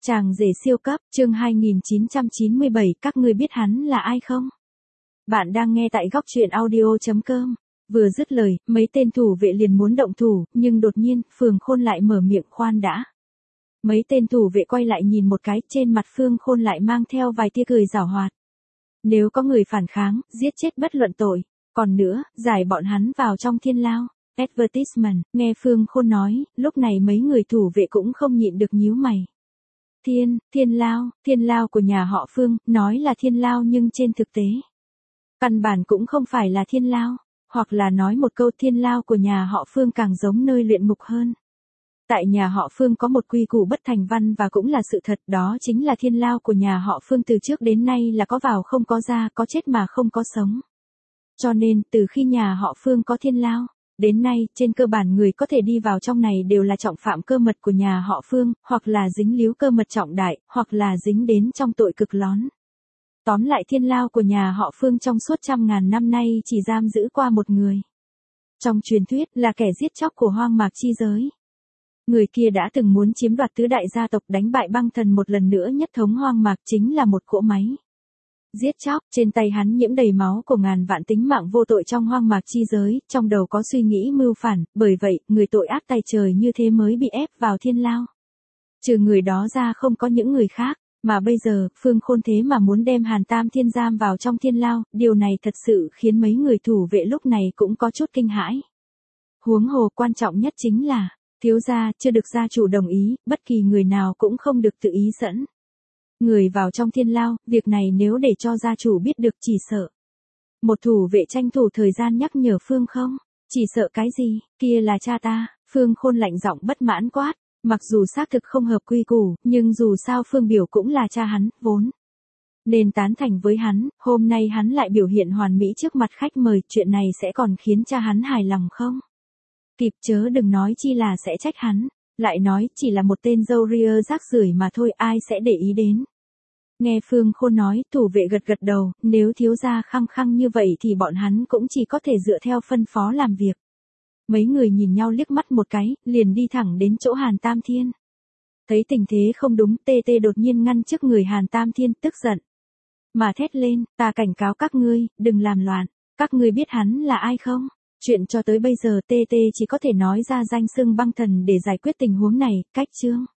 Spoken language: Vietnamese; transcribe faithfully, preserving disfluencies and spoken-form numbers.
Chàng rể siêu cấp, chương hai nghìn chín trăm chín mươi bảy, các ngươi biết hắn là ai không? Bạn đang nghe tại góc truyện audio chấm com. Vừa dứt lời, mấy tên thủ vệ liền muốn động thủ, nhưng đột nhiên, Phương Khôn lại mở miệng khoan đã. Mấy tên thủ vệ quay lại nhìn một cái, trên mặt Phương Khôn lại mang theo vài tia cười giảo hoạt. Nếu có người phản kháng, giết chết bất luận tội. Còn nữa, giải bọn hắn vào trong thiên lao. Advertisement, nghe Phương Khôn nói, lúc này mấy người thủ vệ cũng không nhịn được nhíu mày. Thiên, thiên lao, thiên lao của nhà họ Phương, nói là thiên lao nhưng trên thực tế. Căn bản cũng không phải là thiên lao, hoặc là nói một câu thiên lao của nhà họ Phương càng giống nơi luyện ngục hơn. Tại nhà họ Phương có một quy củ bất thành văn và cũng là sự thật, đó chính là thiên lao của nhà họ Phương từ trước đến nay là có vào không có ra, có chết mà không có sống. Cho nên, từ khi nhà họ Phương có thiên lao, đến nay, trên cơ bản người có thể đi vào trong này đều là trọng phạm cơ mật của nhà họ Phương, hoặc là dính líu cơ mật trọng đại, hoặc là dính đến trong tội cực lón. Tóm lại thiên lao của nhà họ Phương trong suốt trăm ngàn năm nay chỉ giam giữ qua một người. Trong truyền thuyết là kẻ giết chóc của hoang mạc chi giới. Người kia đã từng muốn chiếm đoạt tứ đại gia tộc, đánh bại băng thần một lần nữa nhất thống hoang mạc, chính là một cỗ máy giết chóc. Trên tay hắn nhiễm đầy máu của ngàn vạn tính mạng vô tội trong hoang mạc chi giới, trong đầu có suy nghĩ mưu phản, bởi vậy, người tội ác tay trời như thế mới bị ép vào thiên lao. Trừ người đó ra không có những người khác, mà bây giờ, Phương Khôn thế mà muốn đem Hàn Tam Thiên giam vào trong thiên lao, điều này thật sự khiến mấy người thủ vệ lúc này cũng có chút kinh hãi. Huống hồ quan trọng nhất chính là, thiếu gia chưa được gia chủ đồng ý, bất kỳ người nào cũng không được tự ý dẫn người vào trong thiên lao, việc này nếu để cho gia chủ biết được chỉ sợ. Một thủ vệ tranh thủ thời gian nhắc nhở Phương không, chỉ sợ cái gì, kia là cha ta. Phương Khôn lạnh giọng bất mãn quát, mặc dù xác thực không hợp quy củ, nhưng dù sao Phương Biểu cũng là cha hắn, vốn nên tán thành với hắn, hôm nay hắn lại biểu hiện hoàn mỹ trước mặt khách mời, chuyện này sẽ còn khiến cha hắn hài lòng không? Kịp chớ đừng nói chi là sẽ trách hắn, lại nói chỉ là một tên dâu ria rác rưởi mà thôi, ai sẽ để ý đến. Nghe Phương Khôn nói, thủ vệ gật gật đầu, nếu thiếu gia khăng khăng như vậy thì bọn hắn cũng chỉ có thể dựa theo phân phó làm việc. Mấy người nhìn nhau liếc mắt một cái, liền đi thẳng đến chỗ Hàn Tam Thiên. Thấy tình thế không đúng, tê tê đột nhiên ngăn trước người Hàn Tam Thiên, tức giận mà thét lên, ta cảnh cáo các ngươi, đừng làm loạn, các ngươi biết hắn là ai không? Chuyện cho tới bây giờ tê tê chỉ có thể nói ra danh xưng băng thần để giải quyết tình huống này, cách chương.